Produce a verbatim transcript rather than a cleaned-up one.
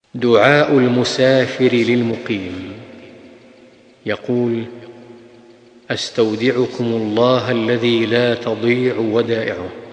دعاء المسافر للمقيم. يقول: أستودعكم الله الذي لا تضيع ودائعه.